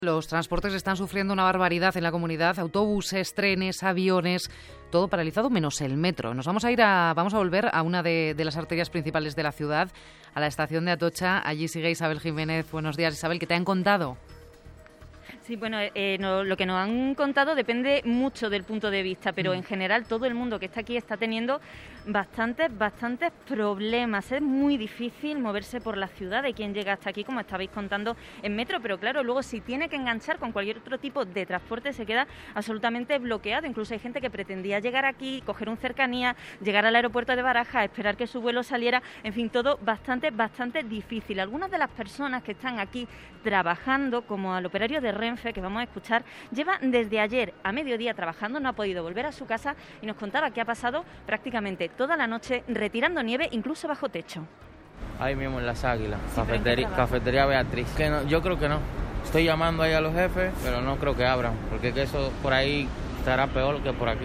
Los transportes están sufriendo una barbaridad en la comunidad, autobuses, trenes, aviones, todo paralizado menos el metro. Vamos a volver a una de las arterias principales de la ciudad, a la estación de Atocha. Allí sigue Isabel Jiménez. Buenos días, Isabel, ¿qué te han contado? Sí, bueno, lo que nos han contado depende mucho del punto de vista, pero en general todo el mundo que está aquí está teniendo bastantes problemas. Es muy difícil moverse por la ciudad de quien llega hasta aquí, como estabais contando, en metro, pero claro, luego si tiene que enganchar con cualquier otro tipo de transporte se queda absolutamente bloqueado. Incluso hay gente que pretendía llegar aquí, coger un cercanía, llegar al aeropuerto de Barajas, esperar que su vuelo saliera, en fin, todo bastante difícil. Algunas de las personas que están aquí trabajando, como al operario de Renfe, que vamos a escuchar, lleva desde ayer a mediodía trabajando, no ha podido volver a su casa y nos contaba que ha pasado prácticamente toda la noche retirando nieve, incluso bajo techo. Ahí mismo en Las Águilas, Sí, cafetería Beatriz. Que no, yo creo que no. Estoy llamando ahí a los jefes, pero no creo que abran, porque que eso por ahí estará peor que por aquí.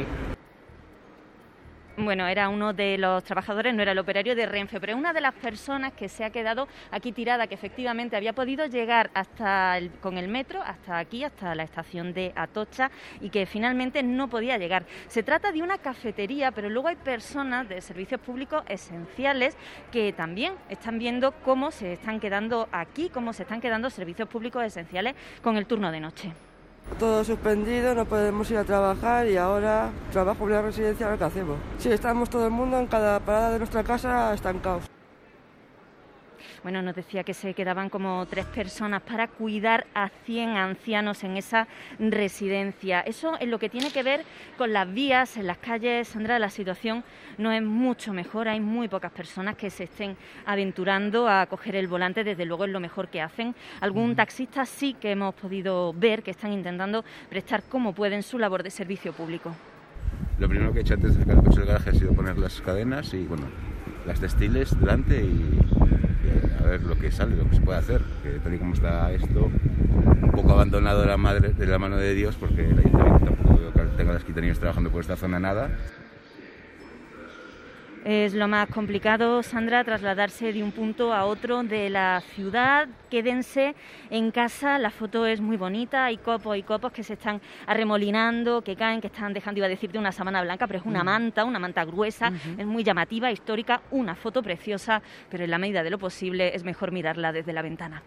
Bueno, era uno de los trabajadores, no era el operario de Renfe, pero es una de las personas que se ha quedado aquí tirada, que efectivamente había podido llegar con el metro hasta aquí, hasta la estación de Atocha, y que finalmente no podía llegar. Se trata de una cafetería, pero luego hay personas de servicios públicos esenciales que también están viendo cómo se están quedando aquí, cómo se están quedando servicios públicos esenciales con el turno de noche. Todo suspendido, no podemos ir a trabajar y ahora trabajo en una residencia, ¿qué hacemos? Sí, estamos todo el mundo en cada parada de nuestra casa estancados. Bueno, nos decía que se quedaban como 3 personas para cuidar a 100 ancianos en esa residencia. Eso es lo que tiene que ver con las vías, en las calles. Sandra, la situación no es mucho mejor. Hay muy pocas personas que se estén aventurando a coger el volante. Desde luego es lo mejor que hacen. Algún taxista sí que hemos podido ver que están intentando prestar como pueden su labor de servicio público. Lo primero que he hecho antes de sacar el coche del garaje ha sido poner las cadenas y, bueno, las textiles delante y a ver lo que sale, lo que se puede hacer, que tal y como está esto, un poco abandonado de la mano de Dios, porque el ayuntamiento tampoco veo que tenga las quitanías trabajando por esta zona nada. Es lo más complicado, Sandra, trasladarse de un punto a otro de la ciudad. Quédense en casa, la foto es muy bonita, hay copos que se están arremolinando, que caen, que están dejando, iba a decirte una sábana blanca, pero es una manta gruesa, es muy llamativa, histórica, una foto preciosa, pero en la medida de lo posible es mejor mirarla desde la ventana.